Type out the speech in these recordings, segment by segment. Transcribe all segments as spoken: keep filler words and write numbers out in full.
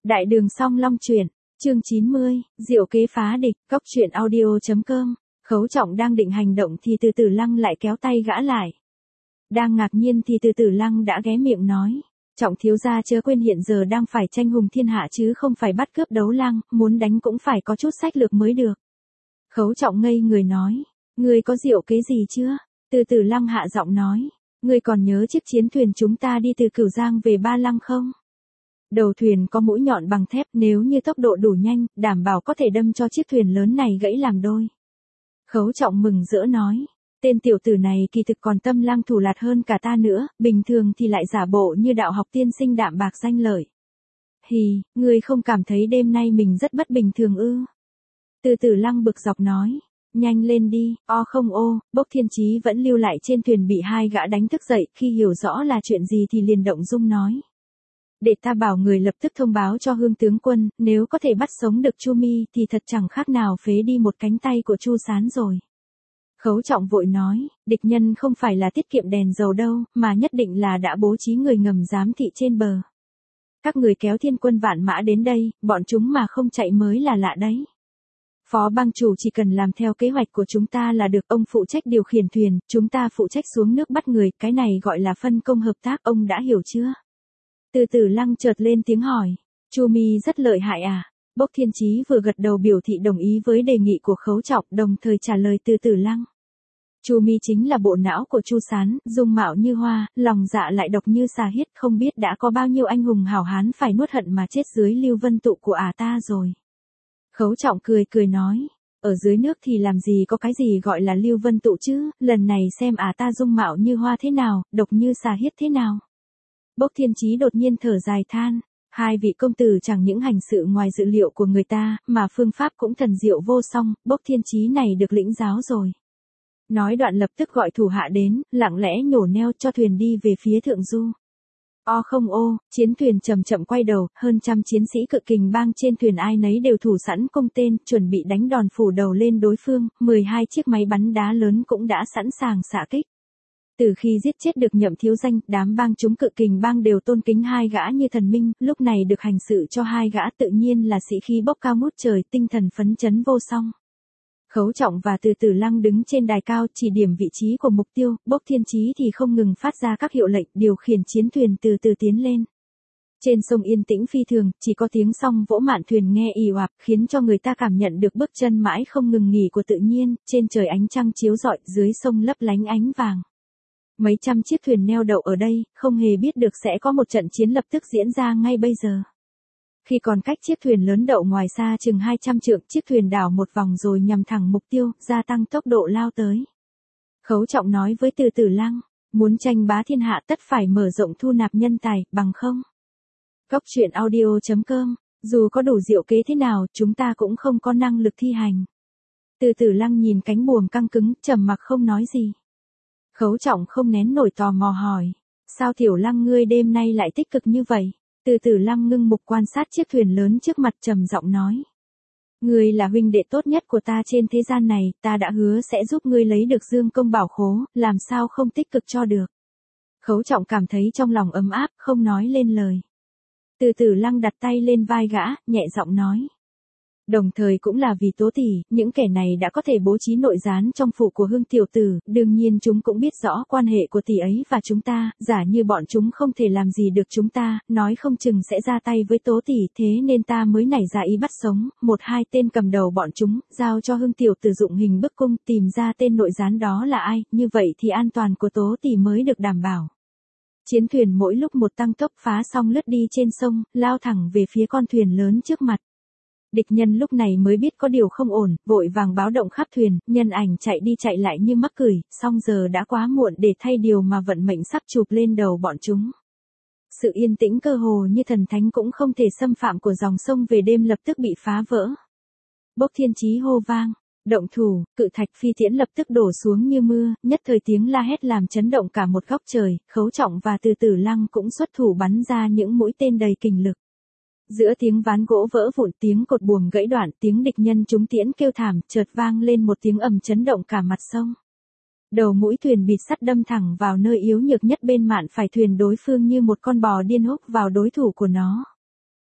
Đại đường song long truyện, chương chín mươi, diệu kế phá địch, cóc truyện audio chấm com. Khấu Trọng đang định hành động thì Từ Tử Lăng lại kéo tay gã lại. Đang ngạc nhiên thì Từ Tử Lăng đã ghé miệng nói, Trọng thiếu gia chớ quên hiện giờ đang phải tranh hùng thiên hạ chứ không phải bắt cướp đấu lăng, muốn đánh cũng phải có chút sách lược mới được. Khấu Trọng ngây người nói, ngươi có diệu kế gì chưa? Từ Tử Lăng hạ giọng nói, ngươi còn nhớ chiếc chiến thuyền chúng ta đi từ Cửu Giang về Ba Lăng không? Đầu thuyền có mũi nhọn bằng thép, nếu như tốc độ đủ nhanh, đảm bảo có thể đâm cho chiếc thuyền lớn này gãy làm đôi. Khấu Trọng mừng rỡ nói, tên tiểu tử này kỳ thực còn tâm lang thủ lạt hơn cả ta nữa, bình thường thì lại giả bộ như đạo học tiên sinh đạm bạc danh lợi. Hì, ngươi không cảm thấy đêm nay mình rất bất bình thường ư? Từ Tử Lăng bực dọc nói, nhanh lên đi, o không ô, Bốc Thiên Chí vẫn lưu lại trên thuyền bị hai gã đánh thức dậy, khi hiểu rõ là chuyện gì thì liền động dung nói. Để ta bảo người lập tức thông báo cho Hương tướng quân, nếu có thể bắt sống được Chu Mi thì thật chẳng khác nào phế đi một cánh tay của Chu Sán rồi. Khấu Trọng vội nói, địch nhân không phải là tiết kiệm đèn dầu đâu, mà nhất định là đã bố trí người ngầm giám thị trên bờ. Các người kéo thiên quân vạn mã đến đây, bọn chúng mà không chạy mới là lạ đấy. Phó bang chủ chỉ cần làm theo kế hoạch của chúng ta là được, ông phụ trách điều khiển thuyền, chúng ta phụ trách xuống nước bắt người, cái này gọi là phân công hợp tác, ông đã hiểu chưa? Từ Tử Lăng chợt lên tiếng hỏi, Chu Mi rất lợi hại à? Bốc Thiên Chí vừa gật đầu biểu thị đồng ý với đề nghị của Khấu Trọng, đồng thời trả lời Từ Tử Lăng. Chu Mi chính là bộ não của Chu Sán, dung mạo như hoa, lòng dạ lại độc như xà hiết, không biết đã có bao nhiêu anh hùng hảo hán phải nuốt hận mà chết dưới Lưu Vân Tụ của ả ta rồi. Khấu Trọng cười cười nói, ở dưới nước thì làm gì có cái gì gọi là Lưu Vân Tụ chứ, lần này xem ả ta dung mạo như hoa thế nào, độc như xà hiết thế nào. Bốc Thiên Chí đột nhiên thở dài than, hai vị công tử chẳng những hành sự ngoài dự liệu của người ta, mà phương pháp cũng thần diệu vô song, Bốc Thiên Chí này được lĩnh giáo rồi. Nói đoạn lập tức gọi thủ hạ đến, lặng lẽ nhổ neo cho thuyền đi về phía thượng du. O không ô, chiến thuyền chậm chậm quay đầu, hơn trăm chiến sĩ Cự Kình bang trên thuyền ai nấy đều thủ sẵn cung tên, chuẩn bị đánh đòn phủ đầu lên đối phương, mười hai chiếc máy bắn đá lớn cũng đã sẵn sàng xạ kích. Từ khi giết chết được Nhậm thiếu danh, đám bang chúng Cự Kình bang đều tôn kính hai gã như thần minh, lúc này được hành sự cho hai gã tự nhiên là sĩ khí bốc cao ngút trời, tinh thần phấn chấn vô song. Khấu Trọng và Từ Tử Lăng đứng trên đài cao chỉ điểm vị trí của mục tiêu, Bốc Thiên Chí thì không ngừng phát ra các hiệu lệnh điều khiển chiến thuyền từ từ tiến lên. Trên sông yên tĩnh phi thường, chỉ có tiếng song vỗ mạn thuyền nghe ì oạp khiến cho người ta cảm nhận được bước chân mãi không ngừng nghỉ của tự nhiên, trên trời ánh trăng chiếu rọi, dưới sông lấp lánh ánh vàng. Mấy trăm chiếc thuyền neo đậu ở đây, không hề biết được sẽ có một trận chiến lập tức diễn ra ngay bây giờ. Khi còn cách chiếc thuyền lớn đậu ngoài xa chừng hai trăm trượng, chiếc thuyền đảo một vòng rồi nhằm thẳng mục tiêu, gia tăng tốc độ lao tới. Khấu Trọng nói với Từ Tử Lăng, muốn tranh bá thiên hạ tất phải mở rộng thu nạp nhân tài, bằng không. Cóc truyện audio chấm com, dù có đủ diệu kế thế nào, chúng ta cũng không có năng lực thi hành. Từ Tử Lăng nhìn cánh buồm căng cứng, trầm mặc không nói gì. Khấu Trọng không nén nổi tò mò hỏi, sao Tiểu Lăng ngươi đêm nay lại tích cực như vậy? Từ Tử Lăng ngưng mục quan sát chiếc thuyền lớn trước mặt trầm giọng nói. Ngươi là huynh đệ tốt nhất của ta trên thế gian này, ta đã hứa sẽ giúp ngươi lấy được dương công bảo khố, làm sao không tích cực cho được. Khấu Trọng cảm thấy trong lòng ấm áp, không nói lên lời. Từ Tử Lăng đặt tay lên vai gã, nhẹ giọng nói. Đồng thời cũng là vì Tố tỷ, những kẻ này đã có thể bố trí nội gián trong phủ của Hương tiểu tử, đương nhiên chúng cũng biết rõ quan hệ của tỷ ấy và chúng ta, giả như bọn chúng không thể làm gì được chúng ta, nói không chừng sẽ ra tay với Tố tỷ, thế nên ta mới nảy ra ý bắt sống một hai tên cầm đầu bọn chúng, giao cho Hương tiểu tử dụng hình bức cung, tìm ra tên nội gián đó là ai, như vậy thì an toàn của Tố tỷ mới được đảm bảo. Chiến thuyền mỗi lúc một tăng tốc phá xong lướt đi trên sông, lao thẳng về phía con thuyền lớn trước mặt. Địch nhân lúc này mới biết có điều không ổn, vội vàng báo động khắp thuyền, nhân ảnh chạy đi chạy lại như mắc cười, song giờ đã quá muộn để thay điều mà vận mệnh sắp chụp lên đầu bọn chúng. Sự yên tĩnh cơ hồ như thần thánh cũng không thể xâm phạm của dòng sông về đêm lập tức bị phá vỡ. Bốc Thiên Chí hô vang, động thủ, cự thạch phi tiễn lập tức đổ xuống như mưa, nhất thời tiếng la hét làm chấn động cả một góc trời, Khấu Trọng và Từ Tử Lăng cũng xuất thủ bắn ra những mũi tên đầy kình lực. Giữa tiếng ván gỗ vỡ vụn, tiếng cột buồm gãy đoạn, tiếng địch nhân trúng tiễn kêu thảm, chợt vang lên một tiếng ầm chấn động cả mặt sông. Đầu mũi thuyền bịt sắt đâm thẳng vào nơi yếu nhược nhất bên mạn phải thuyền đối phương như một con bò điên húc vào đối thủ của nó.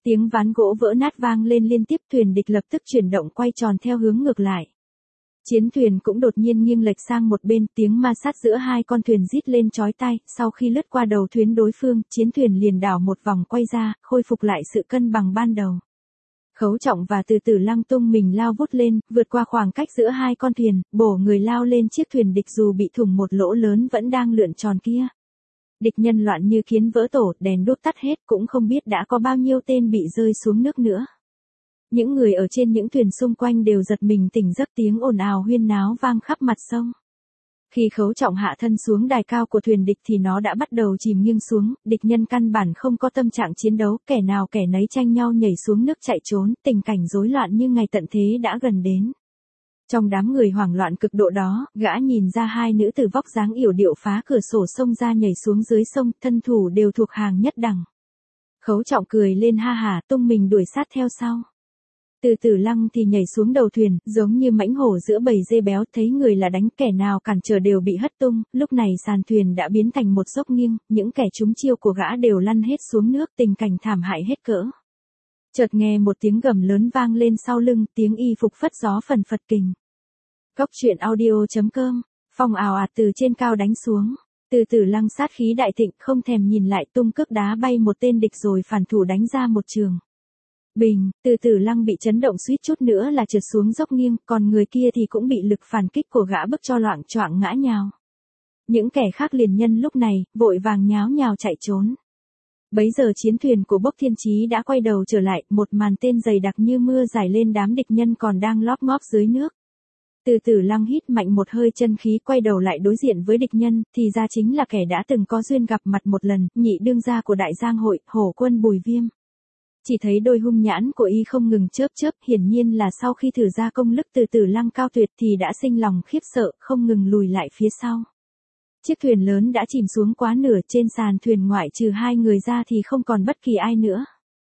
Tiếng ván gỗ vỡ nát vang lên liên tiếp, thuyền địch lập tức chuyển động quay tròn theo hướng ngược lại. Chiến thuyền cũng đột nhiên nghiêng lệch sang một bên, tiếng ma sát giữa hai con thuyền rít lên chói tai, sau khi lướt qua đầu thuyền đối phương, chiến thuyền liền đảo một vòng quay ra, khôi phục lại sự cân bằng ban đầu. Khấu Trọng và Từ Tử Lăng tung mình lao vút lên, vượt qua khoảng cách giữa hai con thuyền, bổ người lao lên chiếc thuyền địch dù bị thủng một lỗ lớn vẫn đang lượn tròn kia. Địch nhân loạn như kiến vỡ tổ, đèn đuốc tắt hết, cũng không biết đã có bao nhiêu tên bị rơi xuống nước nữa. Những người ở trên những thuyền xung quanh đều giật mình tỉnh giấc, tiếng ồn ào huyên náo vang khắp mặt sông. Khi Khấu Trọng hạ thân xuống đài cao của thuyền địch thì nó đã bắt đầu chìm nghiêng xuống, địch nhân căn bản không có tâm trạng chiến đấu, kẻ nào kẻ nấy tranh nhau nhảy xuống nước chạy trốn, tình cảnh rối loạn như ngày tận thế đã gần đến. Trong đám người hoảng loạn cực độ đó, gã nhìn ra hai nữ tử vóc dáng yểu điệu phá cửa sổ sông ra nhảy xuống dưới sông, thân thủ đều thuộc hàng nhất đẳng. Khấu Trọng cười lên ha hả, tung mình đuổi sát theo sau. Từ Tử Lăng thì nhảy xuống đầu thuyền, giống như mãnh hổ giữa bầy dê béo, thấy người là đánh, kẻ nào cản trở đều bị hất tung, lúc này sàn thuyền đã biến thành một dốc nghiêng, những kẻ trúng chiêu của gã đều lăn hết xuống nước, tình cảnh thảm hại hết cỡ. Chợt nghe một tiếng gầm lớn vang lên sau lưng, tiếng y phục phất gió phần phật kình. Góc truyện audio chấm com, phong ào ạt từ trên cao đánh xuống. Từ Tử Lăng sát khí đại thịnh, không thèm nhìn lại, tung cước đá bay một tên địch rồi phản thủ đánh ra một trường. Bình, Từ Tử Lăng bị chấn động suýt chút nữa là trượt xuống dốc nghiêng, còn người kia thì cũng bị lực phản kích của gã bức cho loạng choạng ngã nhào. Những kẻ khác liền nhân lúc này, vội vàng nháo nhào chạy trốn. Bấy giờ chiến thuyền của Bốc Thiên Chí đã quay đầu trở lại, một màn tên dày đặc như mưa rải lên đám địch nhân còn đang lóp ngóp dưới nước. Từ Tử Lăng hít mạnh một hơi chân khí, quay đầu lại đối diện với địch nhân, thì ra chính là kẻ đã từng có duyên gặp mặt một lần, nhị đương gia của Đại Giang hội, Hổ Quân Bùi Viêm. Chỉ thấy đôi hung nhãn của y không ngừng chớp chớp, hiển nhiên là sau khi thử ra công lực Từ Tử Lăng cao tuyệt thì đã sinh lòng khiếp sợ, không ngừng lùi lại phía sau. Chiếc thuyền lớn đã chìm xuống quá nửa, trên sàn thuyền ngoại trừ hai người ra thì không còn bất kỳ ai nữa.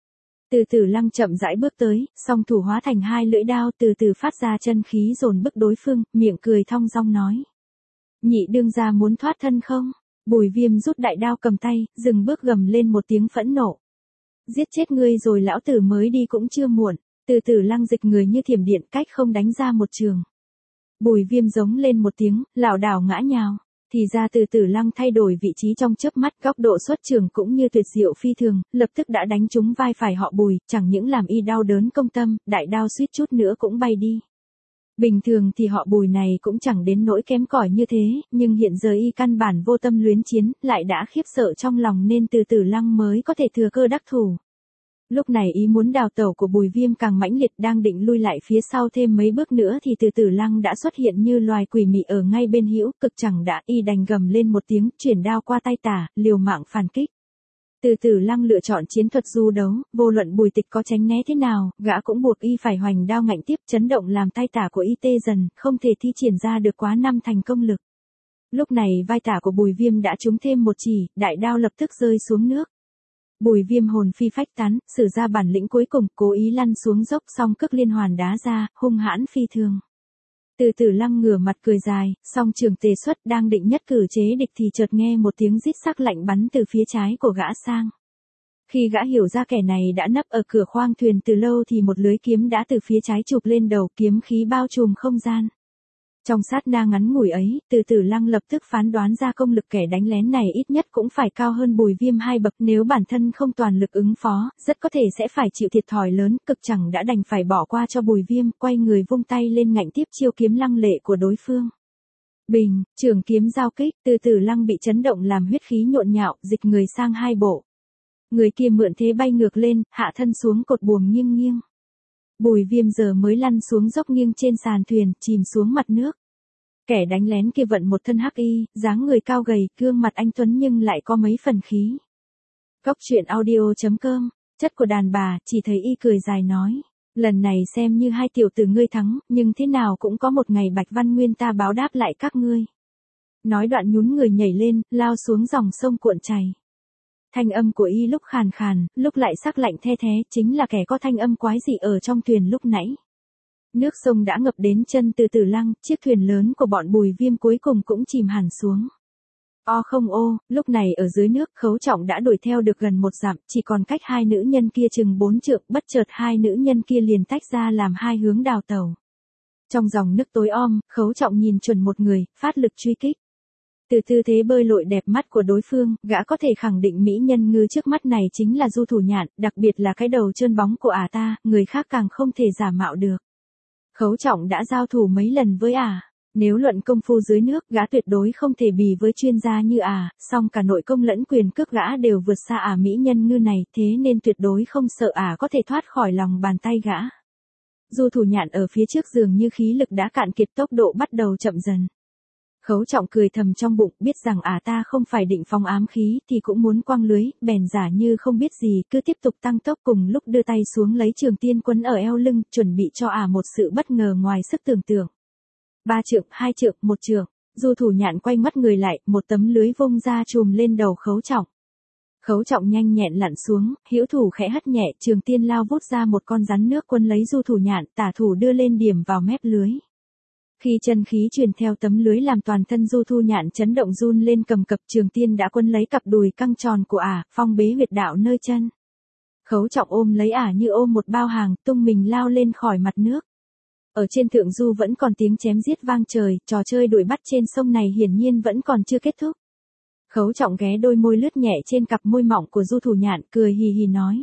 Từ Tử Lăng chậm rãi bước tới, song thủ hóa thành hai lưỡi đao, từ từ phát ra chân khí dồn bức đối phương, miệng cười thong dong nói: "Nhị đương gia muốn thoát thân không?" Bùi Viêm rút đại đao cầm tay, dừng bước gầm lên một tiếng phẫn nộ: "Giết chết ngươi rồi lão tử mới đi cũng chưa muộn." Từ Tử Lăng dịch người như thiểm điện, cách không đánh ra một trường. Bùi Viêm giống lên một tiếng, lảo đảo ngã nhào. Thì ra Từ Tử Lăng thay đổi vị trí trong chớp mắt, góc độ xuất trường cũng như tuyệt diệu phi thường, lập tức đã đánh trúng vai phải họ Bùi, chẳng những làm y đau đớn công tâm, đại đao suýt chút nữa cũng bay đi. Bình thường thì họ Bùi này cũng chẳng đến nỗi kém cỏi như thế, nhưng hiện giờ y căn bản vô tâm luyến chiến, lại đã khiếp sợ trong lòng nên Từ Tử Lăng mới có thể thừa cơ đắc thủ. Lúc này ý muốn đào tẩu của Bùi Viêm càng mãnh liệt, đang định lui lại phía sau thêm mấy bước nữa thì Từ Tử Lăng đã xuất hiện như loài quỷ mị ở ngay bên hữu, cực chẳng đã, y đành gầm lên một tiếng, chuyển đao qua tay tả, liều mạng phản kích. Từ Tử Lăng lựa chọn chiến thuật du đấu, vô luận Bùi Tịch có tránh né thế nào, gã cũng buộc y phải hoành đao ngạnh tiếp, chấn động làm tay tả của y tê dần, không thể thi triển ra được quá năm thành công lực. Lúc này vai tả của Bùi Viêm đã trúng thêm một chỉ, đại đao lập tức rơi xuống nước. Bùi Viêm hồn phi phách tán, sử ra bản lĩnh cuối cùng, cố ý lăn xuống dốc, song cước liên hoàn đá ra, hung hãn phi thường. Từ Tử Lăng ngửa mặt cười dài, song trường tề xuất, đang định nhất cử chế địch thì chợt nghe một tiếng rít sắc lạnh bắn từ phía trái của gã sang. Khi gã hiểu ra kẻ này đã nấp ở cửa khoang thuyền từ lâu thì một lưới kiếm đã từ phía trái chụp lên đầu, kiếm khí bao trùm không gian. Trong sát na ngắn ngủi ấy, Từ Tử Lăng lập tức phán đoán ra công lực kẻ đánh lén này ít nhất cũng phải cao hơn Bùi Viêm hai bậc, nếu bản thân không toàn lực ứng phó, rất có thể sẽ phải chịu thiệt thòi lớn, cực chẳng đã đành phải bỏ qua cho Bùi Viêm, quay người vung tay lên ngạnh tiếp chiêu kiếm lăng lệ của đối phương. Bình, trường kiếm giao kích, Từ Tử Lăng bị chấn động làm huyết khí nhộn nhạo, dịch người sang hai bộ. Người kia mượn thế bay ngược lên, hạ thân xuống cột buồm nghiêng nghiêng. Bùi Viêm giờ mới lăn xuống dốc nghiêng trên sàn thuyền, chìm xuống mặt nước. Kẻ đánh lén kia vận một thân hắc y, dáng người cao gầy, gương mặt anh tuấn nhưng lại có mấy phần khí. Góc truyện audio chấm com, chất của đàn bà, chỉ thấy y cười dài nói: "Lần này xem như hai tiểu tử ngươi thắng, nhưng thế nào cũng có một ngày Bạch Văn Nguyên ta báo đáp lại các ngươi." Nói đoạn nhún người nhảy lên, lao xuống dòng sông cuộn chảy. Thanh âm của y lúc khàn khàn, lúc lại sắc lạnh the thé, chính là kẻ có thanh âm quái dị ở trong thuyền lúc nãy. Nước sông đã ngập đến chân Từ Tử Lăng, chiếc thuyền lớn của bọn Bùi Viêm cuối cùng cũng chìm hẳn xuống. O không ô, lúc này ở dưới nước Khấu Trọng đã đuổi theo được gần một dặm, chỉ còn cách hai nữ nhân kia chừng bốn trượng, bất chợt hai nữ nhân kia liền tách ra làm hai hướng đào tẩu. Trong dòng nước tối om, Khấu Trọng nhìn chuẩn một người, phát lực truy kích. Từ tư thế bơi lội đẹp mắt của đối phương, gã có thể khẳng định mỹ nhân ngư trước mắt này chính là Du Thủ Nhạn, đặc biệt là cái đầu trơn bóng của ả ta, người khác càng không thể giả mạo được. Khấu Trọng đã giao thủ mấy lần với ả. Nếu luận công phu dưới nước, gã tuyệt đối không thể bì với chuyên gia như ả, song cả nội công lẫn quyền cước gã đều vượt xa ả mỹ nhân ngư này, thế nên tuyệt đối không sợ ả có thể thoát khỏi lòng bàn tay gã. Du Thủ Nhạn ở phía trước dường như khí lực đã cạn kiệt, tốc độ bắt đầu chậm dần. Khấu Trọng cười thầm trong bụng, biết rằng ả ta không phải định phóng ám khí thì cũng muốn quăng lưới, bèn giả như không biết gì, cứ tiếp tục tăng tốc, cùng lúc đưa tay xuống lấy trường tiên quấn ở eo lưng, chuẩn bị cho ả một sự bất ngờ ngoài sức tưởng tượng. Ba trượng, hai trượng, một trượng, Du Thủ Nhạn quay mắt người lại, một tấm lưới vung ra chùm lên đầu Khấu Trọng. Khấu Trọng nhanh nhẹn lặn xuống, hữu thủ khẽ hất nhẹ, trường tiên lao vút ra một con rắn nước quấn lấy Du Thủ Nhạn, tả thủ đưa lên điểm vào mép lưới. Khi chân khí truyền theo tấm lưới làm toàn thân Du Thủ Nhạn chấn động run lên cầm cập, trường tiên đã quấn lấy cặp đùi căng tròn của ả, phong bế huyệt đạo nơi chân. Khấu Trọng ôm lấy ả như ôm một bao hàng, tung mình lao lên khỏi mặt nước. Ở trên thượng du vẫn còn tiếng chém giết vang trời, trò chơi đuổi bắt trên sông này hiển nhiên vẫn còn chưa kết thúc. Khấu Trọng ghé đôi môi lướt nhẹ trên cặp môi mỏng của Du Thủ Nhạn, cười hì hì nói.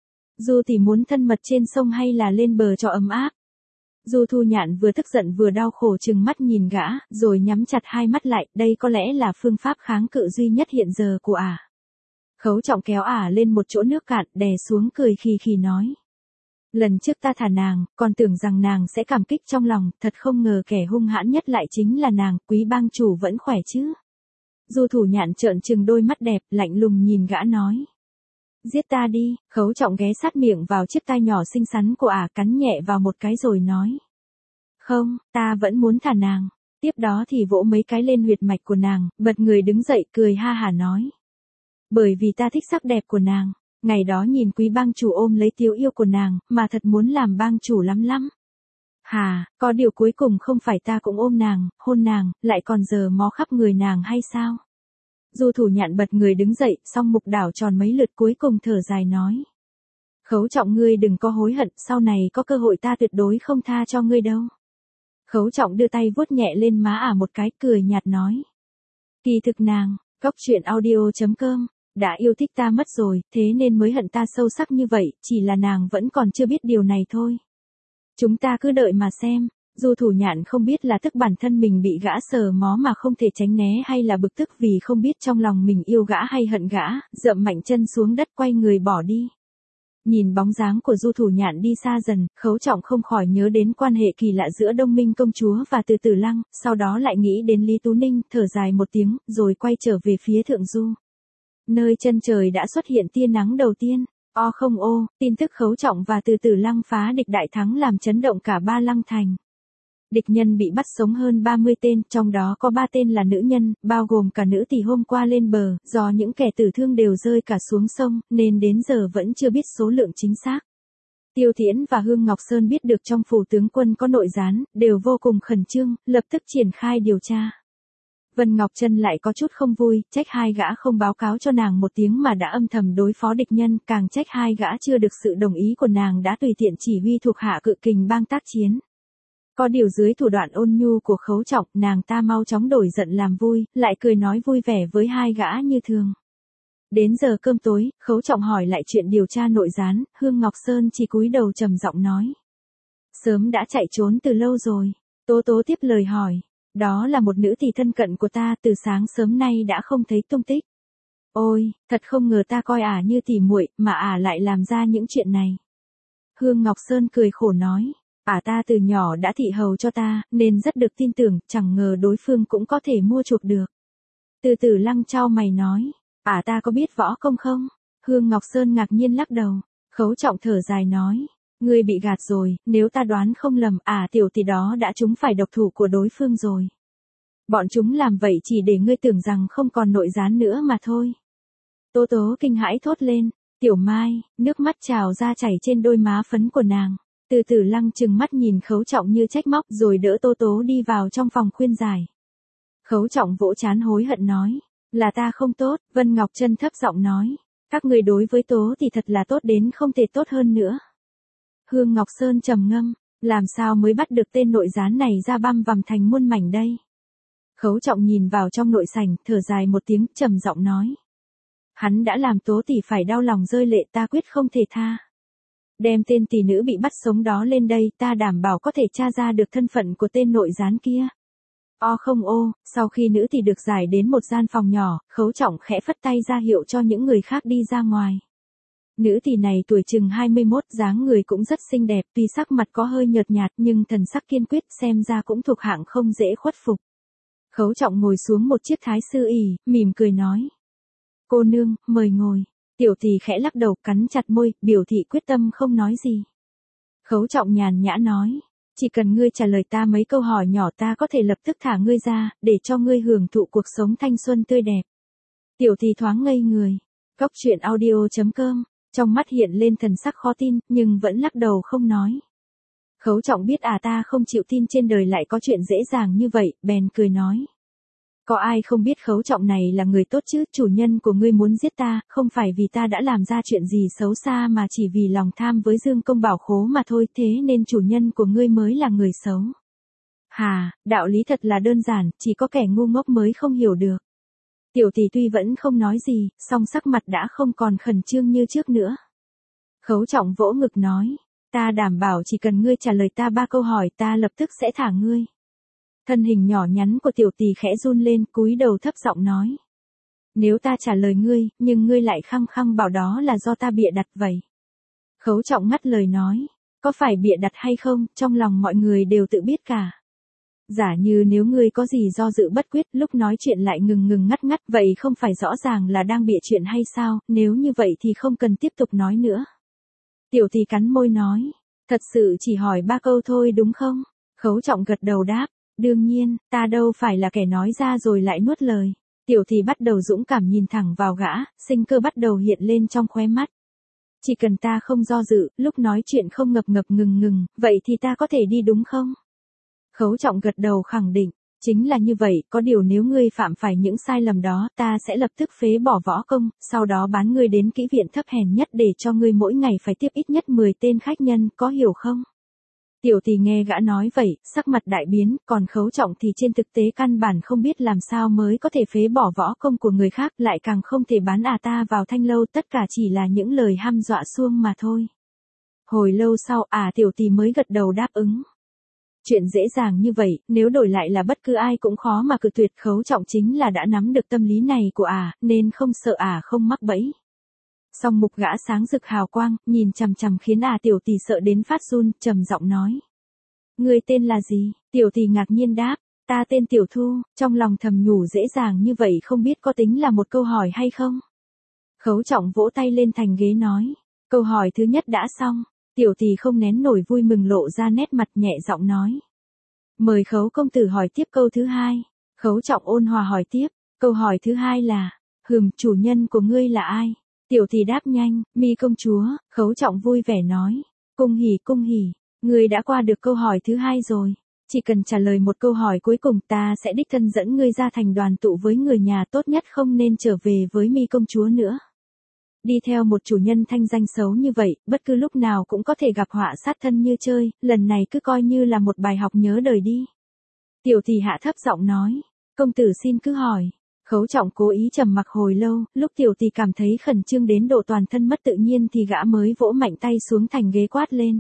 Du tỷ muốn thân mật trên sông hay là lên bờ cho ấm áp? Du Thủ Nhạn vừa tức giận vừa đau khổ trừng mắt nhìn gã, rồi nhắm chặt hai mắt lại, đây có lẽ là phương pháp kháng cự duy nhất hiện giờ của ả. Khấu Trọng kéo ả lên một chỗ nước cạn, đè xuống cười khì khì nói. Lần trước ta thả nàng, còn tưởng rằng nàng sẽ cảm kích trong lòng, thật không ngờ kẻ hung hãn nhất lại chính là nàng, Quý bang chủ vẫn khỏe chứ? Du Thủ Nhạn trợn trừng đôi mắt đẹp, lạnh lùng nhìn gã nói. Giết ta đi, Khấu Trọng ghé sát miệng vào chiếc tai nhỏ xinh xắn của ả, cắn nhẹ vào một cái rồi nói. Không, ta vẫn muốn thả nàng. Tiếp đó thì vỗ mấy cái lên huyệt mạch của nàng, bật người đứng dậy cười ha hả nói. Bởi vì ta thích sắc đẹp của nàng. Ngày đó nhìn Quý bang chủ ôm lấy Tiếu yêu của nàng, mà thật muốn làm bang chủ lắm lắm. Hà, có điều cuối cùng không phải ta cũng ôm nàng, hôn nàng, lại còn giờ mó khắp người nàng hay sao? Du Thủ Nhạn bật người đứng dậy, song mục đảo tròn mấy lượt cuối cùng thở dài nói. Khấu Trọng ngươi đừng có hối hận, sau này có cơ hội ta tuyệt đối không tha cho ngươi đâu. Khấu Trọng đưa tay vuốt nhẹ lên má ả một cái, cười nhạt nói. Kỳ thực nàng, góc truyện audio chấm com. Đã yêu thích ta mất rồi, thế nên mới hận ta sâu sắc như vậy, chỉ là nàng vẫn còn chưa biết điều này thôi. Chúng ta cứ đợi mà xem. Du Thủ Nhạn không biết là tức bản thân mình bị gã sờ mó mà không thể tránh né hay là bực tức vì không biết trong lòng mình yêu gã hay hận gã, dậm mạnh chân xuống đất quay người bỏ đi. Nhìn bóng dáng của Du Thủ Nhạn đi xa dần, Khấu Trọng không khỏi nhớ đến quan hệ kỳ lạ giữa Đông Minh công chúa và Từ Tử Lăng, sau đó lại nghĩ đến Lý Tú Ninh, thở dài một tiếng, rồi quay trở về phía thượng du. Nơi chân trời đã xuất hiện tia nắng đầu tiên. O không ô, tin tức Khấu Trọng và Từ Tử Lăng phá địch đại thắng làm chấn động cả Ba Lăng thành. Địch nhân bị bắt sống hơn ba mươi tên, trong đó có ba tên là nữ nhân, bao gồm cả nữ tỷ hôm qua lên bờ, do những kẻ tử thương đều rơi cả xuống sông, nên đến giờ vẫn chưa biết số lượng chính xác. Tiêu Thiển và Hương Ngọc Sơn biết được trong phủ tướng quân có nội gián, đều vô cùng khẩn trương, lập tức triển khai điều tra. Vân Ngọc Trân lại có chút không vui, trách hai gã không báo cáo cho nàng một tiếng mà đã âm thầm đối phó địch nhân, càng trách hai gã chưa được sự đồng ý của nàng đã tùy tiện chỉ huy thuộc hạ Cự Kình bang tác chiến. Có điều dưới thủ đoạn ôn nhu của Khấu Trọng, nàng ta mau chóng đổi giận làm vui, lại cười nói vui vẻ với hai gã như thường. Đến giờ cơm tối, Khấu Trọng hỏi lại chuyện điều tra nội gián, Hương Ngọc Sơn chỉ cúi đầu trầm giọng nói. Sớm đã chạy trốn từ lâu rồi. Tố Tố tiếp lời hỏi. Đó là một nữ tỷ thân cận của ta, từ sáng sớm nay đã không thấy tung tích. Ôi, thật không ngờ ta coi ả như tỷ muội, mà ả lại làm ra những chuyện này. Hương Ngọc Sơn cười khổ nói. Ả ta từ nhỏ đã thị hầu cho ta, nên rất được tin tưởng, chẳng ngờ đối phương cũng có thể mua chuộc được. Từ Tử Lăng chau mày nói. Ả ta có biết võ công không? Hương Ngọc Sơn ngạc nhiên lắc đầu. Khấu Trọng thở dài nói. Ngươi bị gạt rồi, nếu ta đoán không lầm, ả tiểu tỷ đó đã trúng phải độc thủ của đối phương rồi. Bọn chúng làm vậy chỉ để ngươi tưởng rằng không còn nội gián nữa mà thôi. Tố Tố kinh hãi thốt lên. Tiểu Mai, nước mắt trào ra chảy trên đôi má phấn của nàng. Từ Tử Lăng trừng mắt nhìn Khấu Trọng như trách móc rồi đỡ Tố Tố đi vào trong phòng khuyên giải. Khấu Trọng vỗ trán hối hận nói. Là ta không tốt, Vân Ngọc Trân thấp giọng nói. Các người đối với tố thì thật là tốt đến không thể tốt hơn nữa. Hương Ngọc Sơn trầm ngâm, làm sao mới bắt được tên nội gián này ra băm vằm thành muôn mảnh đây? Khấu Trọng nhìn vào trong nội sảnh, thở dài một tiếng, trầm giọng nói. Hắn đã làm tố tỷ phải đau lòng rơi lệ, ta quyết không thể tha. Đem tên tỷ nữ bị bắt sống đó lên đây, ta đảm bảo có thể tra ra được thân phận của tên nội gián kia. O không ô, sau khi nữ tỷ được giải đến một gian phòng nhỏ, Khấu Trọng khẽ phất tay ra hiệu cho những người khác đi ra ngoài. Nữ tỷ này tuổi chừng hai mươi mốt, dáng người cũng rất xinh đẹp, tuy sắc mặt có hơi nhợt nhạt nhưng thần sắc kiên quyết, xem ra cũng thuộc hạng không dễ khuất phục. Khấu Trọng ngồi xuống một chiếc thái sư ỷ, mỉm cười nói. Cô nương, mời ngồi. Tiểu tỷ khẽ lắc đầu, cắn chặt môi, biểu thị quyết tâm không nói gì. Khấu Trọng nhàn nhã nói. Chỉ cần ngươi trả lời ta mấy câu hỏi nhỏ ta có thể lập tức thả ngươi ra, để cho ngươi hưởng thụ cuộc sống thanh xuân tươi đẹp. Tiểu tỷ thoáng ngây người. Góc truyện audio chấm com, trong mắt hiện lên thần sắc khó tin, nhưng vẫn lắc đầu không nói. Khấu Trọng biết à ta không chịu tin trên đời lại có chuyện dễ dàng như vậy, bèn cười nói. Có ai không biết Khấu Trọng này là người tốt chứ, chủ nhân của ngươi muốn giết ta, không phải vì ta đã làm ra chuyện gì xấu xa mà chỉ vì lòng tham với Dương Công Bảo Khố mà thôi, thế nên chủ nhân của ngươi mới là người xấu. Hà, đạo lý thật là đơn giản, chỉ có kẻ ngu ngốc mới không hiểu được. Tiểu tỷ tuy vẫn không nói gì, song sắc mặt đã không còn khẩn trương như trước nữa. Khấu Trọng vỗ ngực nói, ta đảm bảo chỉ cần ngươi trả lời ta ba câu hỏi ta lập tức sẽ thả ngươi. Thân hình nhỏ nhắn của tiểu tỷ khẽ run lên, cúi đầu thấp giọng nói. Nếu ta trả lời ngươi, nhưng ngươi lại khăng khăng bảo đó là do ta bịa đặt vậy. Khấu Trọng ngắt lời nói, có phải bịa đặt hay không, trong lòng mọi người đều tự biết cả. Giả như nếu ngươi có gì do dự bất quyết, lúc nói chuyện lại ngừng ngừng ngắt ngắt, vậy không phải rõ ràng là đang bịa chuyện hay sao, nếu như vậy thì không cần tiếp tục nói nữa. Tiểu tỷ cắn môi nói, thật sự chỉ hỏi ba câu thôi đúng không? Khấu Trọng gật đầu đáp. Đương nhiên, ta đâu phải là kẻ nói ra rồi lại nuốt lời. Tiểu thì bắt đầu dũng cảm nhìn thẳng vào gã, sinh cơ bắt đầu hiện lên trong khóe mắt. Chỉ cần ta không do dự, lúc nói chuyện không ngập ngập ngừng ngừng, vậy thì ta có thể đi đúng không? Khấu Trọng gật đầu khẳng định, chính là như vậy, có điều nếu ngươi phạm phải những sai lầm đó, ta sẽ lập tức phế bỏ võ công, sau đó bán ngươi đến kỹ viện thấp hèn nhất để cho ngươi mỗi ngày phải tiếp ít nhất mười tên khách nhân, có hiểu không? Tiểu tỷ nghe gã nói vậy, sắc mặt đại biến, còn Khấu Trọng thì trên thực tế căn bản không biết làm sao mới có thể phế bỏ võ công của người khác, lại càng không thể bán à ta vào thanh lâu, tất cả chỉ là những lời hăm dọa suông mà thôi. Hồi lâu sau à tiểu tỷ mới gật đầu đáp ứng. Chuyện dễ dàng như vậy, nếu đổi lại là bất cứ ai cũng khó mà cự tuyệt. Khấu Trọng chính là đã nắm được tâm lý này của à, nên không sợ à không mắc bẫy. Song mục gã sáng rực hào quang, nhìn chằm chằm khiến à tiểu tỷ sợ đến phát run, trầm giọng nói. Ngươi tên là gì? Tiểu tỷ ngạc nhiên đáp, ta tên Tiểu Thu, trong lòng thầm nhủ dễ dàng như vậy không biết có tính là một câu hỏi hay không? Khấu Trọng vỗ tay lên thành ghế nói, câu hỏi thứ nhất đã xong. Tiểu tỷ không nén nổi vui mừng lộ ra nét mặt, nhẹ giọng nói. Mời Khấu công tử hỏi tiếp câu thứ hai. Khấu Trọng ôn hòa hỏi tiếp, câu hỏi thứ hai là, hừm, chủ nhân của ngươi là ai? Tiểu tỷ đáp nhanh, Mi công chúa. Khấu Trọng vui vẻ nói, cung hỉ cung hỉ, ngươi đã qua được câu hỏi thứ hai rồi. Chỉ cần trả lời một câu hỏi cuối cùng ta sẽ đích thân dẫn ngươi ra thành đoàn tụ với người nhà, tốt nhất không nên trở về với Mi công chúa nữa. Đi theo một chủ nhân thanh danh xấu như vậy, bất cứ lúc nào cũng có thể gặp họa sát thân như chơi, lần này cứ coi như là một bài học nhớ đời đi. Tiểu tỷ hạ thấp giọng nói, công tử xin cứ hỏi. Khấu Trọng cố ý trầm mặc hồi lâu, lúc tiểu tỷ cảm thấy khẩn trương đến độ toàn thân mất tự nhiên thì gã mới vỗ mạnh tay xuống thành ghế quát lên.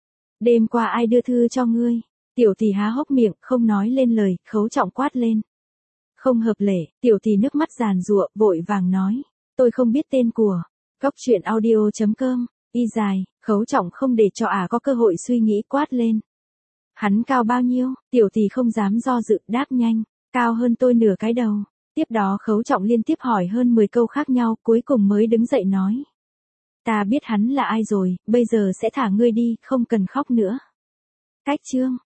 Đêm qua ai đưa thư cho ngươi? Tiểu tỷ há hốc miệng, không nói lên lời. Khấu Trọng quát lên. Không hợp lệ. Tiểu tỷ nước mắt giàn giụa, vội vàng nói, tôi không biết tên của. Góc truyện audio chấm com, y dài. Khấu Trọng không để cho ả à có cơ hội suy nghĩ, quát lên. Hắn cao bao nhiêu? Tiểu tỷ không dám do dự, đáp nhanh, cao hơn tôi nửa cái đầu. Tiếp đó Khấu Trọng liên tiếp hỏi hơn mười câu khác nhau, cuối cùng mới đứng dậy nói. Ta biết hắn là ai rồi, bây giờ sẽ thả ngươi đi, không cần khóc nữa. Cách chương.